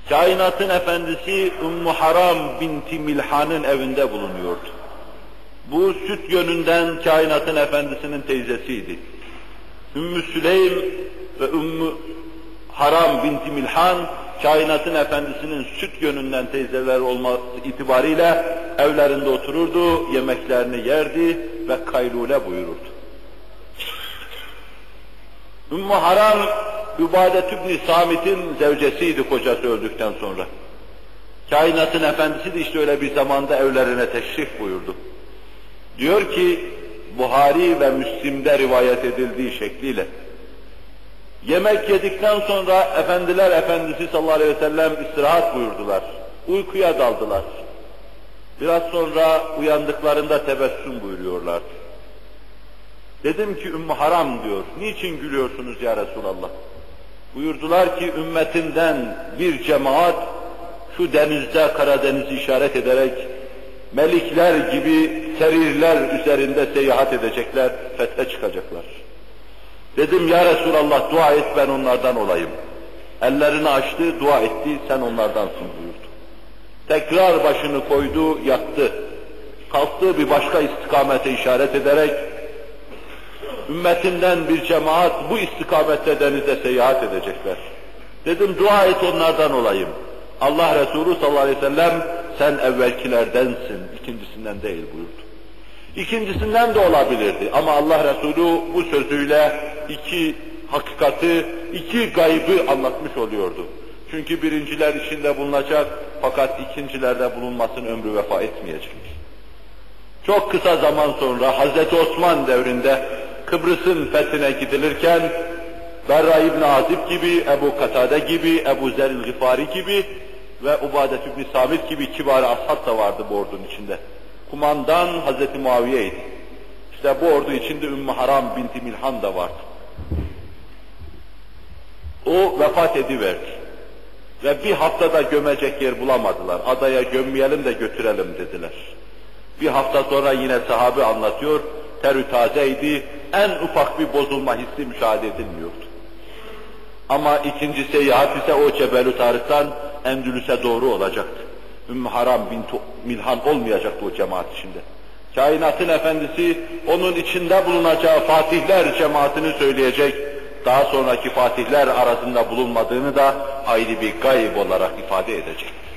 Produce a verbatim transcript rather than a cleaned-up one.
Kainatın efendisi Ümmü Haram binti Milhan'ın evinde bulunuyordu. Bu süt yönünden kainatın efendisinin teyzesiydi. Ümmü Süleym ve Ümmü Haram binti Milhan, kainatın efendisinin süt yönünden teyzeler olması itibariyle evlerinde otururdu, yemeklerini yerdi ve kaylule buyururdu. Ümmü Haram, Übadet ibn Samit'in zevcesiydi kocası öldükten sonra. Kainatın efendisi de işte öyle bir zamanda evlerine teşrif buyurdu. Diyor ki, Buhari ve Müslim'de rivayet edildiği şekliyle, yemek yedikten sonra Efendiler Efendisi sallallahu aleyhi ve sellem istirahat buyurdular. Uykuya daldılar. Biraz sonra uyandıklarında tebessüm buyuruyorlar. Dedim ki Ümmü Haram diyor, niçin gülüyorsunuz ya Resulallah? Buyurdular ki ümmetinden bir cemaat şu denizde Karadeniz'i işaret ederek melikler gibi serirler üzerinde seyahat edecekler, fethe çıkacaklar. Dedim ya Resulallah dua et ben onlardan olayım. Ellerini açtı, dua etti, sen onlardansın buyurdu. Tekrar başını koydu, yattı. Kalktı bir başka istikamete işaret ederek ümmetinden bir cemaat bu istikamette denize seyahat edecekler. Dedim dua et onlardan olayım. Allah Resulü sallallahu aleyhi ve sellem sen evvelkilerdensin, ikincisinden değil buyurdu. İkincisinden de olabilirdi ama Allah Resulü bu sözüyle iki hakikati, iki gaybı anlatmış oluyordu. Çünkü birinciler içinde bulunacak fakat ikincilerde bulunmasının ömrü vefa etmeyecek. Çok kısa zaman sonra Hazreti Osman devrinde Kıbrıs'ın fethine gidilirken Berra İbn Azib gibi, Ebu Katade gibi, Ebu Zer-i Gıfari gibi ve Ubadet İbn Samit gibi kibar ashab da vardı bu ordunun içinde. Kumandan Hazreti Muaviye'ydi. İşte bu ordu içinde Ümmü Haram binti Milhan da vardı. O vefat ediverdi. Ve bir haftada gömecek yer bulamadılar. Adaya gömmeyelim de götürelim dediler. Bir hafta sonra yine sahabe anlatıyor, terü tazeydi, en ufak bir bozulma hissi müşahede edilmiyordu. Ama ikinci seyahat ise o Cebel-i Tarık'tan Endülüs'e doğru olacaktı. Ümmü Haram binti Milhan olmayacaktı o cemaat içinde. Kainatın efendisi onun içinde bulunacağı fatihler cemaatini söyleyecek, daha sonraki fatihler arasında bulunmadığını da ayrı bir gayb olarak ifade edecek.